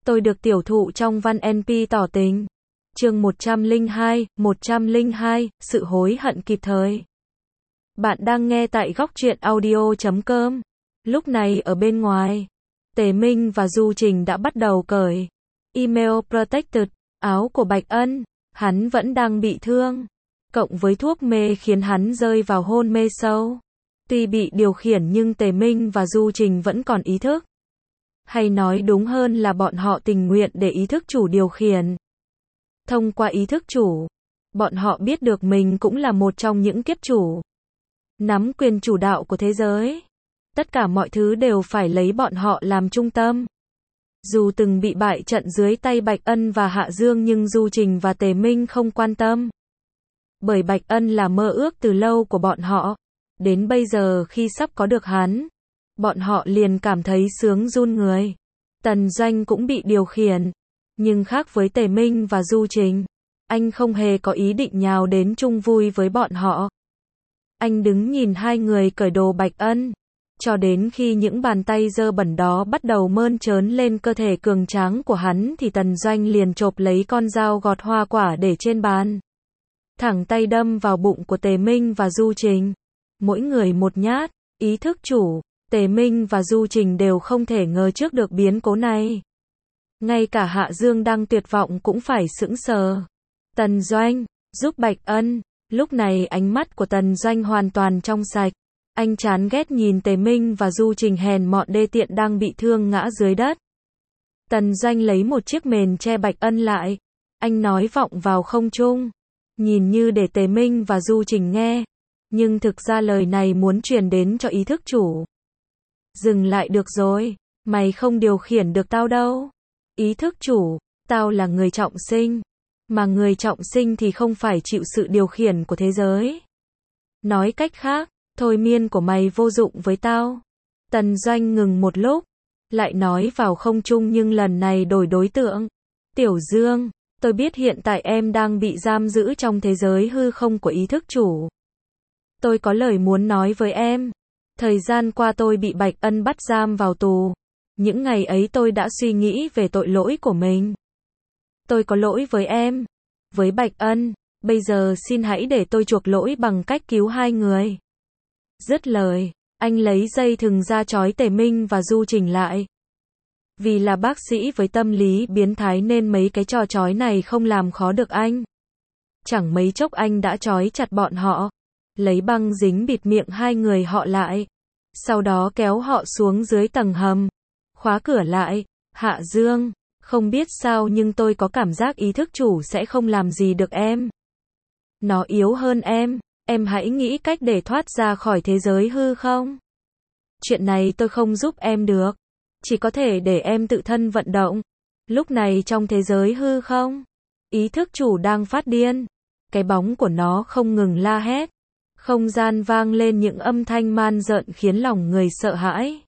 Tôi được tiểu thụ trong văn NP tỏ tình. Chương 102, sự hối hận kịp thời. Bạn đang nghe tại góc truyện audio.com. Lúc này ở bên ngoài, Tề Minh và Du Trình đã bắt đầu cởi Email Protected, áo của Bạch Ân. Hắn vẫn đang bị thương, cộng với thuốc mê khiến hắn rơi vào hôn mê sâu. Tuy bị điều khiển nhưng Tề Minh và Du Trình vẫn còn ý thức. Hay nói đúng hơn là bọn họ tình nguyện để ý thức chủ điều khiển. Thông qua ý thức chủ, bọn họ biết được mình cũng là một trong những kiếp chủ. Nắm quyền chủ đạo của thế giới. Tất cả mọi thứ đều phải lấy bọn họ làm trung tâm. Dù từng bị bại trận dưới tay Bạch Ân và Hạ Dương nhưng Du Trình và Tề Minh không quan tâm. Bởi Bạch Ân là mơ ước từ lâu của bọn họ. Đến bây giờ khi sắp có được hắn, bọn họ liền cảm thấy sướng run người. Tần Doanh cũng bị điều khiển. Nhưng khác với Tề Minh và Du Trình, anh không hề có ý định nhào đến chung vui với bọn họ. Anh đứng nhìn hai người cởi đồ Bạch Ân, cho đến khi những bàn tay dơ bẩn đó bắt đầu mơn trớn lên cơ thể cường tráng của hắn thì Tần Doanh liền chộp lấy con dao gọt hoa quả để trên bàn. Thẳng tay đâm vào bụng của Tề Minh và Du Trình. Mỗi người một nhát, ý thức chủ, Tề Minh và Du Trình đều không thể ngờ trước được biến cố này. Ngay cả Hạ Dương đang tuyệt vọng cũng phải sững sờ. Tần Doanh, giúp Bạch Ân. Lúc này ánh mắt của Tần Doanh hoàn toàn trong sạch. Anh chán ghét nhìn Tề Minh và Du Trình hèn mọn đê tiện đang bị thương ngã dưới đất. Tần Doanh lấy một chiếc mền che Bạch Ân lại. Anh nói vọng vào không trung, nhìn như để Tề Minh và Du Trình nghe. Nhưng thực ra lời này muốn truyền đến cho ý thức chủ. Dừng lại được rồi, mày không điều khiển được tao đâu. Ý thức chủ, tao là người trọng sinh. Mà người trọng sinh thì không phải chịu sự điều khiển của thế giới. Nói cách khác, thôi miên của mày vô dụng với tao. Tần Doanh ngừng một lúc, lại nói vào không trung nhưng lần này đổi đối tượng. Tiểu Dương, tôi biết hiện tại em đang bị giam giữ trong thế giới hư không của ý thức chủ. Tôi có lời muốn nói với em. Thời gian qua tôi bị Bạch Ân bắt giam vào tù. Những ngày ấy tôi đã suy nghĩ về tội lỗi của mình. Tôi có lỗi với em, với Bạch Ân. Bây giờ xin hãy để tôi chuộc lỗi bằng cách cứu hai người. Dứt lời, anh lấy dây thừng ra trói Tề Minh và Du Trình lại. Vì là bác sĩ với tâm lý biến thái nên mấy cái trò trói này không làm khó được anh. Chẳng mấy chốc anh đã trói chặt bọn họ. Lấy băng dính bịt miệng hai người họ lại. Sau đó kéo họ xuống dưới tầng hầm. Khóa cửa lại. Hạ Dương, không biết sao nhưng tôi có cảm giác ý thức chủ sẽ không làm gì được em. Nó yếu hơn em hãy nghĩ cách để thoát ra khỏi thế giới hư không? Chuyện này tôi không giúp em được. Chỉ có thể để em tự thân vận động. Lúc này trong thế giới hư không, ý thức chủ đang phát điên. Cái bóng của nó không ngừng la hét. Không gian vang lên những âm thanh man rợn khiến lòng người sợ hãi.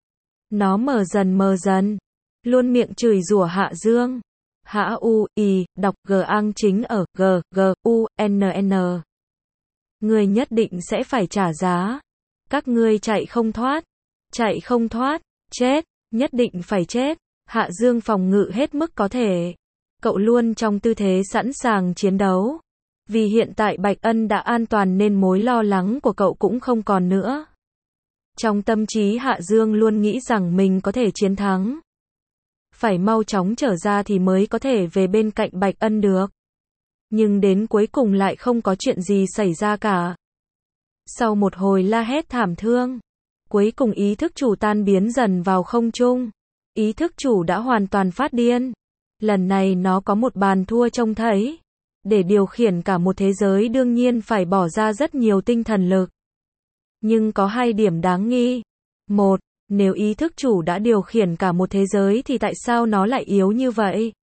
Nó mờ dần, luôn miệng chửi rủa Hạ Dương. Hạ U, I, đọc G ang chính ở G, G, U, N, N. Ngươi nhất định sẽ phải trả giá. Các ngươi chạy không thoát, chết, nhất định phải chết. Hạ Dương phòng ngự hết mức có thể. Cậu luôn trong tư thế sẵn sàng chiến đấu. Vì hiện tại Bạch Ân đã an toàn nên mối lo lắng của cậu cũng không còn nữa. Trong tâm trí Hạ Dương luôn nghĩ rằng mình có thể chiến thắng. Phải mau chóng trở ra thì mới có thể về bên cạnh Bạch Ân được. Nhưng đến cuối cùng lại không có chuyện gì xảy ra cả. Sau một hồi la hét thảm thương, cuối cùng ý thức chủ tan biến dần vào không trung. Ý thức chủ đã hoàn toàn phát điên. Lần này nó có một bàn thua trông thấy. Để điều khiển cả một thế giới đương nhiên phải bỏ ra rất nhiều tinh thần lực. Nhưng có hai điểm đáng nghi. Một, nếu ý thức chủ đã điều khiển cả một thế giới thì tại sao nó lại yếu như vậy?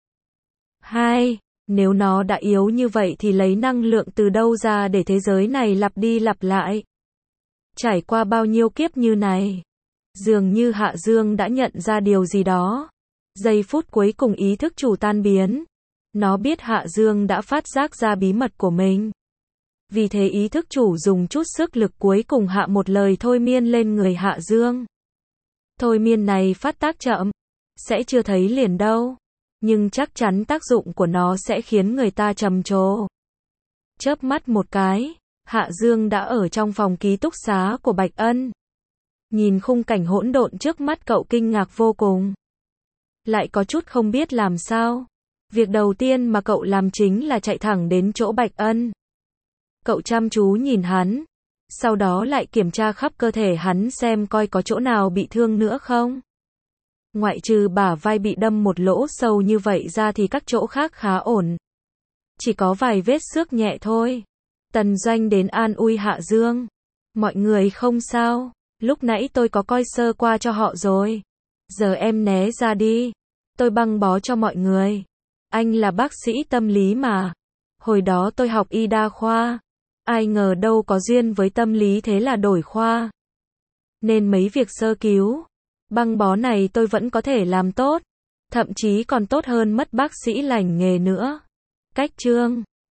Hai, nếu nó đã yếu như vậy thì lấy năng lượng từ đâu ra để thế giới này lặp đi lặp lại? Trải qua bao nhiêu kiếp như này? Dường như Hạ Dương đã nhận ra điều gì đó. Giây phút cuối cùng ý thức chủ tan biến. Nó biết Hạ Dương đã phát giác ra bí mật của mình. Vì thế ý thức chủ dùng chút sức lực cuối cùng hạ một lời thôi miên lên người Hạ Dương. Thôi miên này phát tác chậm, sẽ chưa thấy liền đâu. nhưng chắc chắn tác dụng của nó sẽ khiến người ta trầm trồ. Chớp mắt một cái, Hạ Dương đã ở trong phòng ký túc xá của Bạch Ân. Nhìn khung cảnh hỗn độn trước mắt cậu kinh ngạc vô cùng. Lại có chút không biết làm sao. Việc đầu tiên mà cậu làm chính là chạy thẳng đến chỗ Bạch Ân. Cậu chăm chú nhìn hắn, sau đó lại kiểm tra khắp cơ thể hắn xem coi có chỗ nào bị thương nữa không. Ngoại trừ bả vai bị đâm một lỗ sâu như vậy ra thì các chỗ khác khá ổn. Chỉ có vài vết xước nhẹ thôi. Tần Doanh đến an ủi Hạ Dương. Mọi người không sao, lúc nãy tôi có coi sơ qua cho họ rồi. Giờ em né ra đi, tôi băng bó cho mọi người. Anh là bác sĩ tâm lý mà. Hồi đó tôi học y đa khoa. Ai ngờ đâu có duyên với tâm lý thế là đổi khoa. Nên mấy việc sơ cứu, băng bó này tôi vẫn có thể làm tốt. Thậm chí còn tốt hơn mất bác sĩ lành nghề nữa. Cách chương